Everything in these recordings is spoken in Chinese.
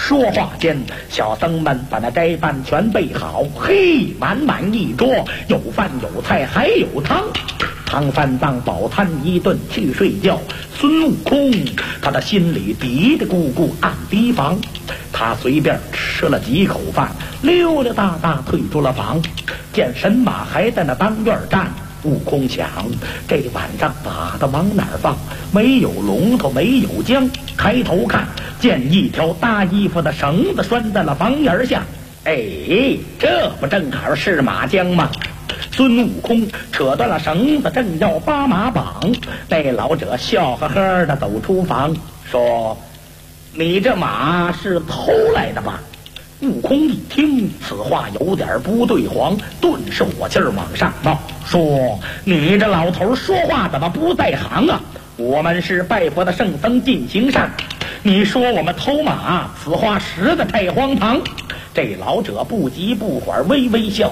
说话间，小僧们把那斋饭全备好，嘿，满满一桌，有饭有菜还有汤。唐三藏饱餐一顿去睡觉，孙悟空他的心里嘀嘀咕咕暗提防。他随便吃了几口饭，溜溜达达退出了房。见神马还在那当院站，悟空想，这晚上把它往哪儿放？没有龙头，没有浆。抬头看见一条搭衣服的绳子拴在了房檐下。哎，这不正好是马浆吗？孙悟空扯断了绳子，正要扒马绑，那老者笑呵呵的走出房，说：“你这马是偷来的吧？”悟空一听此话有点不对黄，顿时火气儿往上冒，说：“你这老头说话怎么不在行啊？我们是拜佛的圣僧进行善，你说我们偷马，此话实在太荒唐。”这老者不急不缓，微微笑，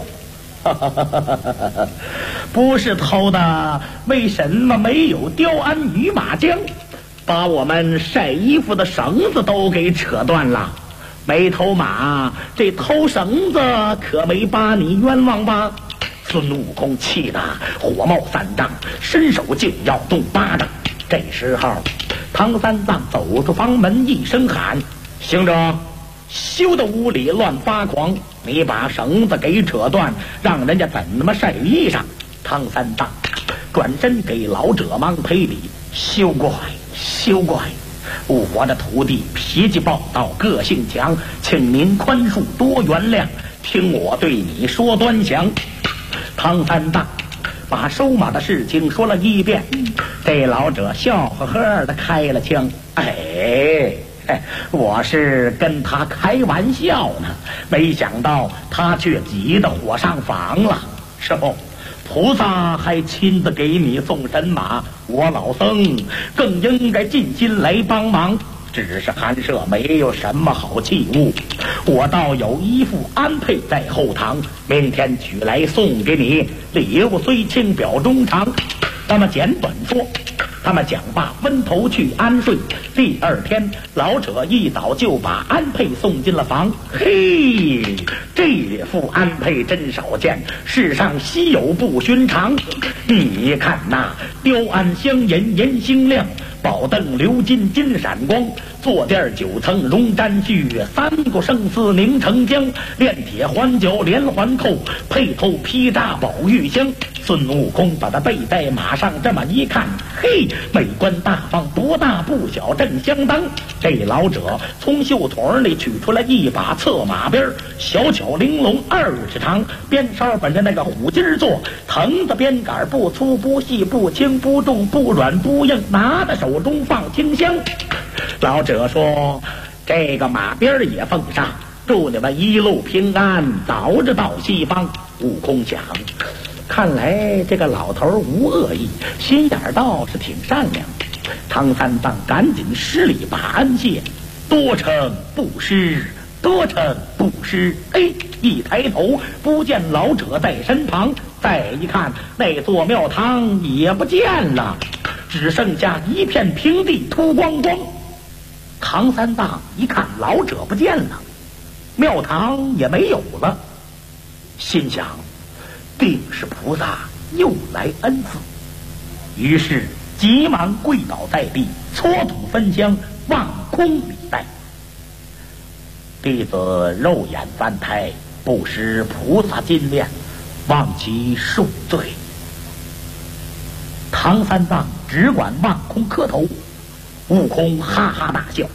不是偷的，为什么没有雕鞍与马浆？把我们晒衣服的绳子都给扯断了。没偷马，这偷绳子可没把你冤枉吧？孙悟空气得火冒三丈，伸手竟要动巴掌。这时候唐三藏走出房门，一声喊：“行者，休得屋里乱发狂！你把绳子给扯断，让人家怎么晒衣裳？”唐三藏转身给老者忙赔礼：“休怪，休怪！我的徒弟脾气暴躁，个性强，请您宽恕多原谅，听我对你说端详。”唐三藏把收马的事情说了一遍，这老者笑呵呵的开了枪：“我是跟他开玩笑呢，没想到他却急得火上房了。师傅，菩萨还亲自给你送神马，我老僧更应该尽心来帮忙。只是寒舍没有什么好器物，我倒有一副鞍辔在后堂，明天取来送给你。礼物虽轻，表衷肠。”那么简短说，他们讲罢分头去安睡。第二天老者一早就把鞍辔送进了房。嘿，这副鞍辔真少见，世上稀有不寻常。你看那雕鞍镶银银星亮，宝凳鎏金金闪光，坐垫9层绒毡絮，三股生丝凝成浆，炼铁环脚连环扣，配头劈扎宝玉香。孙悟空把他背在马上，这么一看，嘿，美观大方，不大不小，正相当。这老者从袖筒里取出来一把策马鞭，小巧玲珑，20指长，鞭梢本着那个虎筋做，藤子鞭杆不粗不细不轻不重不软不硬，拿在手中放清香。老者说：“这个马鞭也奉上，祝你们一路平安，早日到西方。”悟空想，看来这个老头无恶意，心眼倒是挺善良。唐三藏赶紧施礼把恩谢，多称不失，多称不失。哎，一抬头不见老者在身旁，再一看那座庙堂也不见了，只剩下一片平地秃光光。唐三藏一看老者不见了，庙堂也没有了，心想定是菩萨又来恩赐，于是急忙跪倒在地，搓土焚香，望空礼拜：“弟子肉眼凡胎，不识菩萨金链，望其恕罪。”唐三藏只管望空磕头。悟空哈哈大笑：“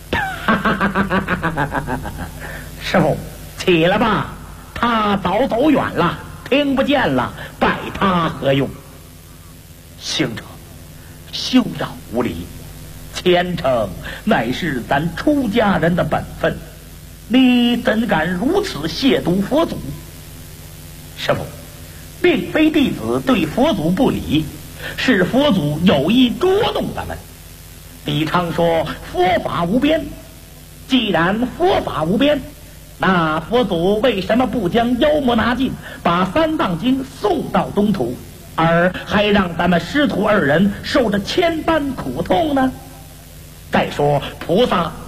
师傅，起来吧，他早走远了，听不见了，拜他何用？”行者，休要无礼，虔诚乃是咱出家人的本分，你怎敢如此亵渎佛祖？师傅，并非弟子对佛祖不礼，是佛祖有意捉弄咱们。你常说佛法无边，既然佛法无边，那佛祖为什么不将妖魔拿尽，把三藏经送到东土，而还让咱们师徒二人受着千般苦痛呢？再说菩萨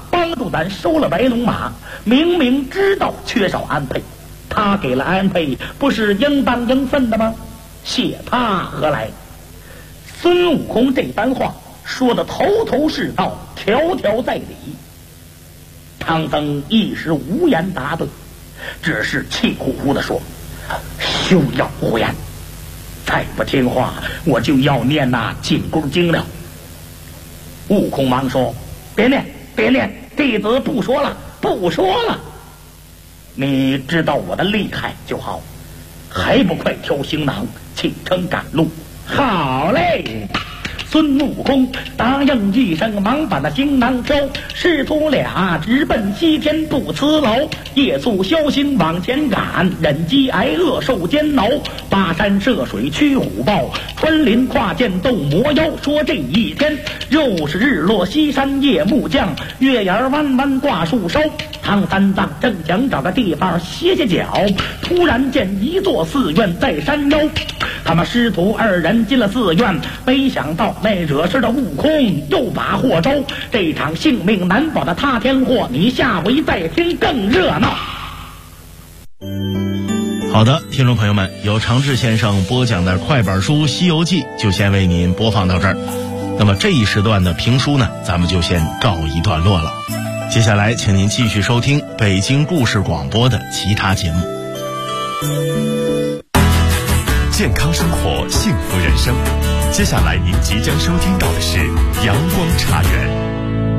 帮助咱收了白龙马，明明知道缺少安沛，他给了安沛，不是应当应分的吗？谢他何来？孙悟空这番话说的头头是道，条条在理。唐僧一时无言答对，只是气呼呼地说：“休要胡言！再不听话，我就要念那紧箍经了。”悟空忙说：“别念，别念，弟子不说了，不说了。你知道我的厉害就好，还不快挑行囊，启程赶路？”好嘞！孙悟空答应一声，忙把那行囊挑，师徒俩直奔西天不辞劳，夜宿宵行往前赶，忍饥挨饿受煎熬，跋山涉水驱虎豹，穿林跨涧斗魔妖。说这一天又是日落西山夜幕降，月牙弯弯挂树梢。唐三藏正想找个地方歇歇脚，突然见一座寺院在山腰，他们师徒二人进了寺院，没想到那惹事的悟空又把祸招，这场性命难保的塌天祸，你下回再听更热闹。 好的，听众朋友们，由常志先生播讲的快板书《西游记》就先为您播放到这儿。那么这一时段的评书呢，咱们就先告一段落了。接下来请您继续收听北京故事广播的其他节目。 健康生活，幸福人生。接下来您即将收听到的是阳光茶园。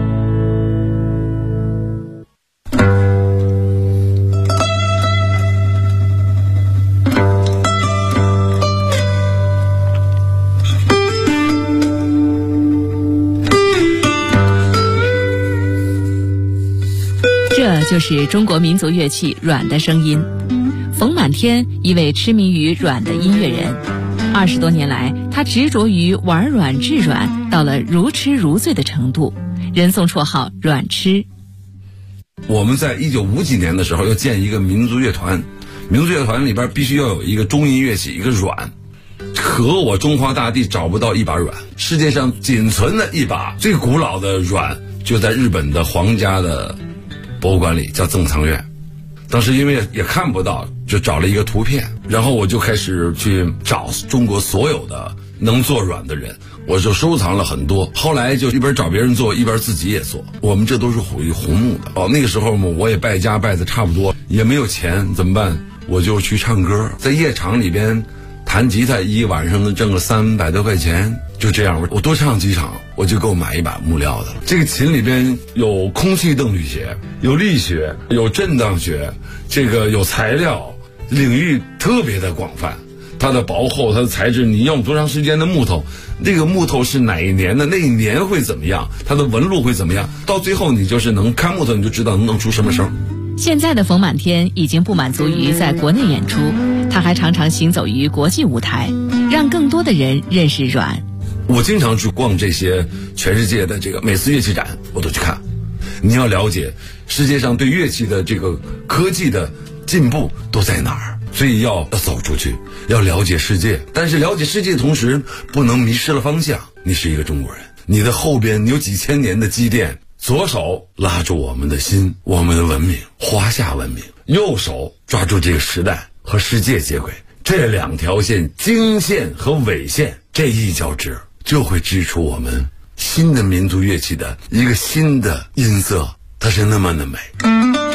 这就是中国民族乐器阮的声音。冯满天，一位痴迷于阮的音乐人，20多年来，他执着于玩阮治阮，到了如痴如醉的程度，人送绰号阮痴。 我们在1950几年的时候要建一个民族乐团，民族乐团里边必须要有一个中音乐器，一个阮。可我中华大地找不到一把阮，世界上仅存的一把最古老的阮就在日本的皇家的博物馆里，叫赠藏院。当时因为也看不到，就找了一个图片，然后我就开始去找中国所有的能做阮的人，我就收藏了很多。后来就一边找别人做，一边自己也做。我们这都是属于红木的。那个时候嘛，我也败家败的差不多，也没有钱，怎么办？我就去唱歌，在夜场里边弹吉他，一晚上能挣个300多块钱。就这样，我多唱几场，我就够买一把木料的了。这个琴里边有空气动力学，有力学，有震荡学，这个有材料，领域特别的广泛。它的薄厚，它的材质，你用多长时间的木头，那个木头是哪一年的，那一年会怎么样，它的纹路会怎么样，到最后你就是能看木头，你就知道能出什么声。 现在的冯满天已经不满足于在国内演出，他还常常行走于国际舞台，让更多的人认识阮。 我经常去逛这些全世界的这个每次乐器展，我都去看。你要了解世界上对乐器的这个科技的进步都在哪儿，所以要走出去，要了解世界。但是了解世界的同时，不能迷失了方向。你是一个中国人，你的后边有几千年的积淀，左手拉住我们的心，我们的文明，华夏文明；右手抓住这个时代和世界接轨。这两条线，经线和纬线，这一交织，就会织出我们新的民族乐器的一个新的音色，它是那么的美。